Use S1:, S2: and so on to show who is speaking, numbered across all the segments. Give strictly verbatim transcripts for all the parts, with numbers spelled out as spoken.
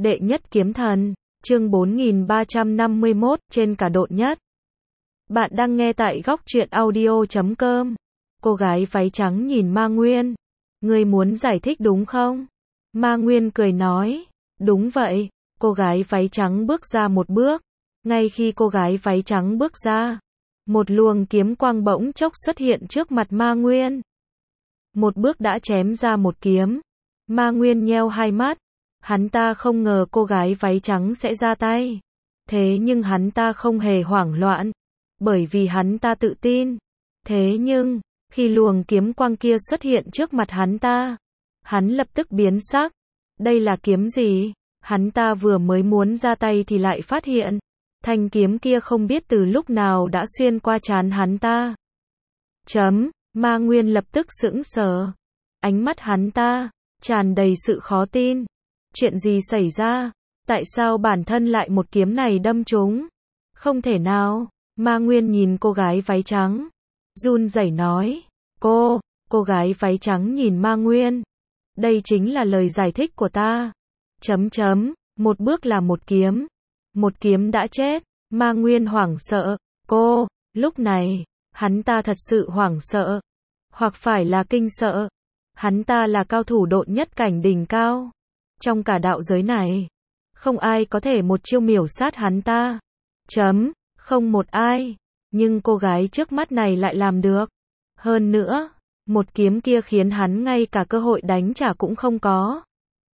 S1: Đệ nhất kiếm thần, chương bốn nghìn ba trăm năm mươi mốt, trên cả độn nhất. Bạn đang nghe tại góc truyện audio chấm com. Cô gái váy trắng nhìn Ma Nguyên. Ngươi muốn giải thích đúng không? Ma Nguyên cười nói. Đúng vậy. Cô gái váy trắng bước ra một bước. Ngay khi cô gái váy trắng bước ra, một luồng kiếm quang bỗng chốc xuất hiện trước mặt Ma Nguyên. Một bước đã chém ra một kiếm. Ma Nguyên nheo hai mắt. Hắn ta không ngờ cô gái váy trắng sẽ ra tay. Thế nhưng hắn ta không hề hoảng loạn, bởi vì hắn ta tự tin. Thế nhưng, khi luồng kiếm quang kia xuất hiện trước mặt hắn ta, hắn lập tức biến sắc. Đây là kiếm gì? Hắn ta vừa mới muốn ra tay thì lại phát hiện, thanh kiếm kia không biết từ lúc nào đã xuyên qua trán hắn ta. Chấm, Ma Nguyên lập tức sững sờ. Ánh mắt hắn ta tràn đầy sự khó tin. Chuyện gì xảy ra? Tại sao bản thân lại một kiếm này đâm trúng? Không thể nào. Ma Nguyên nhìn cô gái váy trắng, run rẩy nói. Cô, cô gái váy trắng nhìn Ma Nguyên. Đây chính là lời giải thích của ta. Chấm chấm, một bước là một kiếm. Một kiếm đã chết. Ma Nguyên hoảng sợ. Cô, lúc này, hắn ta thật sự hoảng sợ. Hoặc phải là kinh sợ. Hắn ta là cao thủ độn nhất cảnh đỉnh cao. Trong cả đạo giới này, không ai có thể một chiêu miểu sát hắn ta. Chấm, không một ai. Nhưng cô gái trước mắt này lại làm được. Hơn nữa, một kiếm kia khiến hắn ngay cả cơ hội đánh trả cũng không có.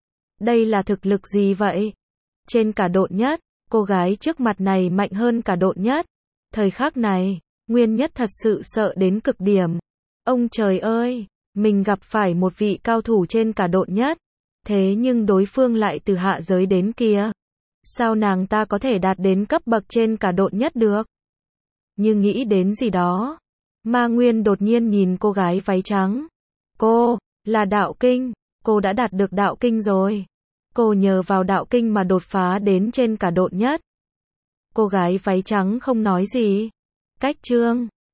S1: Đây là thực lực gì vậy? Trên cả độn nhất, cô gái trước mặt này mạnh hơn cả độn nhất. Thời khắc này, Nguyên Nhất thật sự sợ đến cực điểm. Ông trời ơi, mình gặp phải một vị cao thủ trên cả độn nhất. Thế nhưng đối phương lại từ hạ giới đến kia. Sao nàng ta có thể đạt đến cấp bậc trên cả độn nhất được? Như nghĩ đến gì đó, Ma Nguyên đột nhiên nhìn cô gái váy trắng. Cô, là đạo kinh, cô đã đạt được đạo kinh rồi. Cô nhờ vào đạo kinh mà đột phá đến trên cả độn nhất. Cô gái váy trắng không nói gì. Cách chương